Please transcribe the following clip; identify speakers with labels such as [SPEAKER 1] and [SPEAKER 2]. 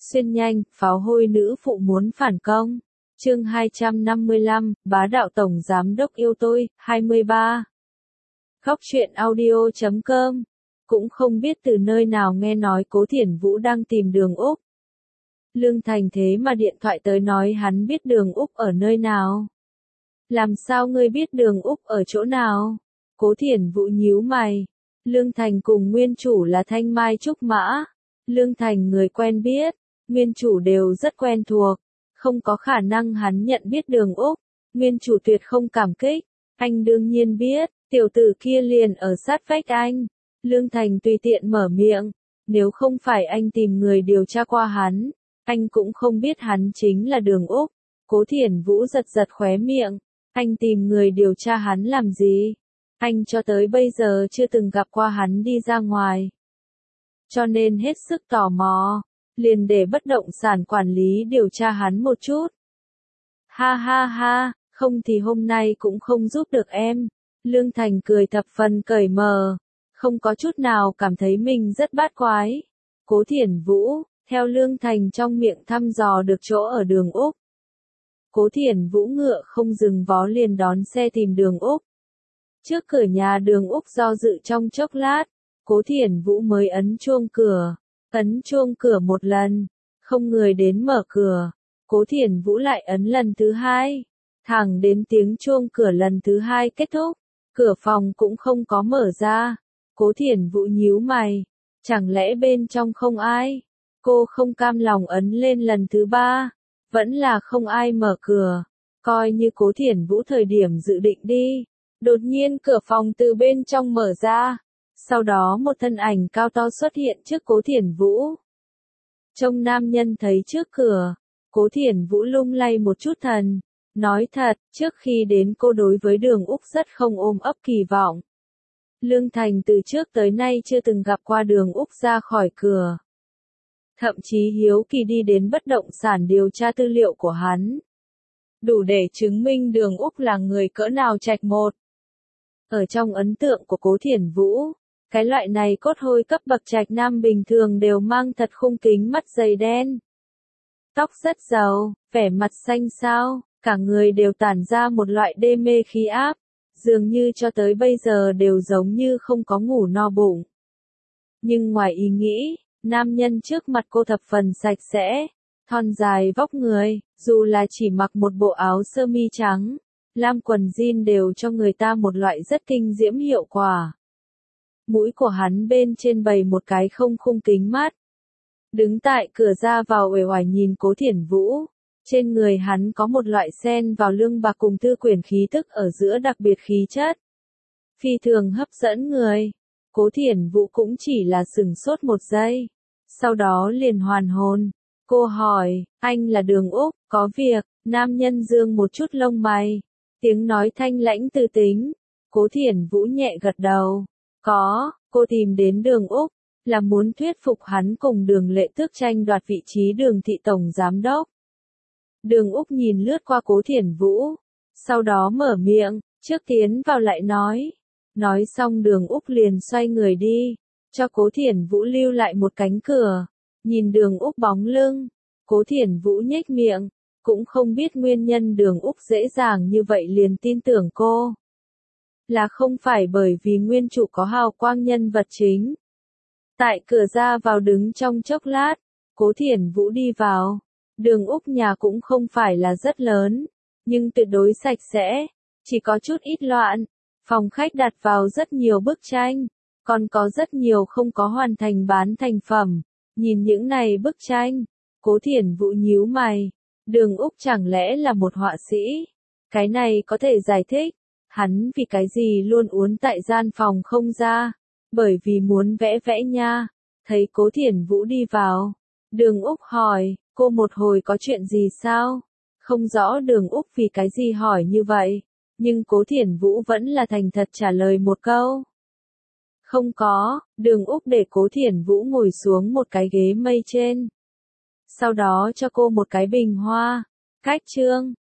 [SPEAKER 1] Xuyên nhanh, pháo hôi nữ phụ muốn phản công. Chương 255, bá đạo tổng giám đốc yêu tôi, 23. Khóc chuyện audio.com. Cũng không biết từ nơi nào nghe nói Cố Thiển Vũ đang tìm Đường Úc. Lương Thành thế mà điện thoại tới nói hắn biết Đường Úc ở nơi nào. Làm sao ngươi biết Đường Úc ở chỗ nào? Cố Thiển Vũ nhíu mày. Lương Thành cùng nguyên chủ là Thanh Mai Trúc Mã. Lương Thành người quen biết, nguyên chủ đều rất quen thuộc. Không có khả năng hắn nhận biết Đường Úc. Nguyên chủ tuyệt không cảm kích. Anh đương nhiên biết, tiểu tử kia liền ở sát vách anh. Lương Thành tùy tiện mở miệng. Nếu không phải anh tìm người điều tra qua hắn, anh cũng không biết hắn chính là Đường Úc. Cố Thiển Vũ giật giật khóe miệng. Anh tìm người điều tra hắn làm gì? Anh cho tới bây giờ chưa từng gặp qua hắn đi ra ngoài. Cho nên hết sức tò mò, liền để bất động sản quản lý điều tra hắn một chút. Ha ha ha, không thì hôm nay cũng không giúp được em. Lương Thành cười thập phần cởi mở, không có chút nào cảm thấy mình rất bát quái. Cố Thiển Vũ, theo Lương Thành trong miệng thăm dò được chỗ ở Đường Úc. Cố Thiển Vũ ngựa không dừng vó liền đón xe tìm Đường Úc. Trước cửa nhà Đường Úc do dự trong chốc lát, Cố Thiển Vũ mới ấn chuông cửa. Ấn chuông cửa một lần, không người đến mở cửa. Cố Thiển Vũ lại ấn lần thứ hai, thẳng đến tiếng chuông cửa lần thứ hai kết thúc, cửa phòng cũng không có mở ra. Cố Thiển Vũ nhíu mày, chẳng lẽ bên trong không ai? Cô không cam lòng ấn lên lần thứ ba, vẫn là không ai mở cửa. Coi như Cố Thiển Vũ thời điểm dự định đi, đột nhiên cửa phòng từ bên trong mở ra. Sau đó một thân ảnh cao to xuất hiện trước Cố Thiển Vũ. Trông nam nhân thấy trước cửa, Cố Thiển Vũ lung lay một chút thần. Nói thật, trước khi đến cô đối với Đường Úc rất không ôm ấp kỳ vọng. Lương Thành từ trước tới nay chưa từng gặp qua Đường Úc ra khỏi cửa. Thậm chí hiếu kỳ đi đến bất động sản điều tra tư liệu của hắn. Đủ để chứng minh Đường Úc là người cỡ nào trạch một. Ở trong ấn tượng của Cố Thiển Vũ, cái loại này cốt hôi cấp bậc trạch nam bình thường đều mang thật khung kính mắt dày đen. Tóc rất râu, vẻ mặt xanh xao, cả người đều tản ra một loại đê mê khí áp, dường như cho tới bây giờ đều giống như không có ngủ no bụng. Nhưng ngoài ý nghĩ, nam nhân trước mặt cô thập phần sạch sẽ, thon dài vóc người, dù là chỉ mặc một bộ áo sơ mi trắng, lam quần jean đều cho người ta một loại rất kinh diễm hiệu quả. Mũi của hắn bên trên bày một cái không khung kính mắt. Đứng tại cửa ra vào uể oải nhìn Cố Thiển Vũ. Trên người hắn có một loại xen vào lương bạc cùng thư quyển khí tức ở giữa đặc biệt khí chất. Phi thường hấp dẫn người. Cố Thiển Vũ cũng chỉ là sửng sốt một giây. Sau đó liền hoàn hồn. Cô hỏi, anh là Đường Úc, có việc. Nam nhân dương một chút lông mày. Tiếng nói thanh lãnh tư tính. Cố Thiển Vũ nhẹ gật đầu. Có, cô tìm đến Đường Úc, là muốn thuyết phục hắn cùng Đường Lệ Tước tranh đoạt vị trí Đường thị tổng giám đốc. Đường Úc nhìn lướt qua Cố Thiển Vũ, sau đó mở miệng, trước tiến vào lại nói. Nói xong Đường Úc liền xoay người đi, cho Cố Thiển Vũ lưu lại một cánh cửa. Nhìn Đường Úc bóng lưng, Cố Thiển Vũ nhếch miệng, cũng không biết nguyên nhân Đường Úc dễ dàng như vậy liền tin tưởng cô. Là không phải bởi vì nguyên chủ có hào quang nhân vật chính. Tại cửa ra vào đứng trong chốc lát, Cố Thiển Vũ đi vào. Đường Úc nhà cũng không phải là rất lớn, nhưng tuyệt đối sạch sẽ, chỉ có chút ít loạn. Phòng khách đặt vào rất nhiều bức tranh, còn có rất nhiều không có hoàn thành bán thành phẩm. Nhìn những này bức tranh, Cố Thiển Vũ nhíu mày. Đường Úc chẳng lẽ là một họa sĩ? Cái này có thể giải thích. Hắn vì cái gì luôn uốn tại gian phòng không ra? Bởi vì muốn vẽ vẽ nha. Thấy Cố Thiển Vũ đi vào, Đường Úc hỏi, cô một hồi có chuyện gì sao? Không rõ Đường Úc vì cái gì hỏi như vậy, nhưng Cố Thiển Vũ vẫn là thành thật trả lời một câu. Không có. Đường Úc để Cố Thiển Vũ ngồi xuống một cái ghế mây trên. Sau đó cho cô một cái bình hoa. Cách chương.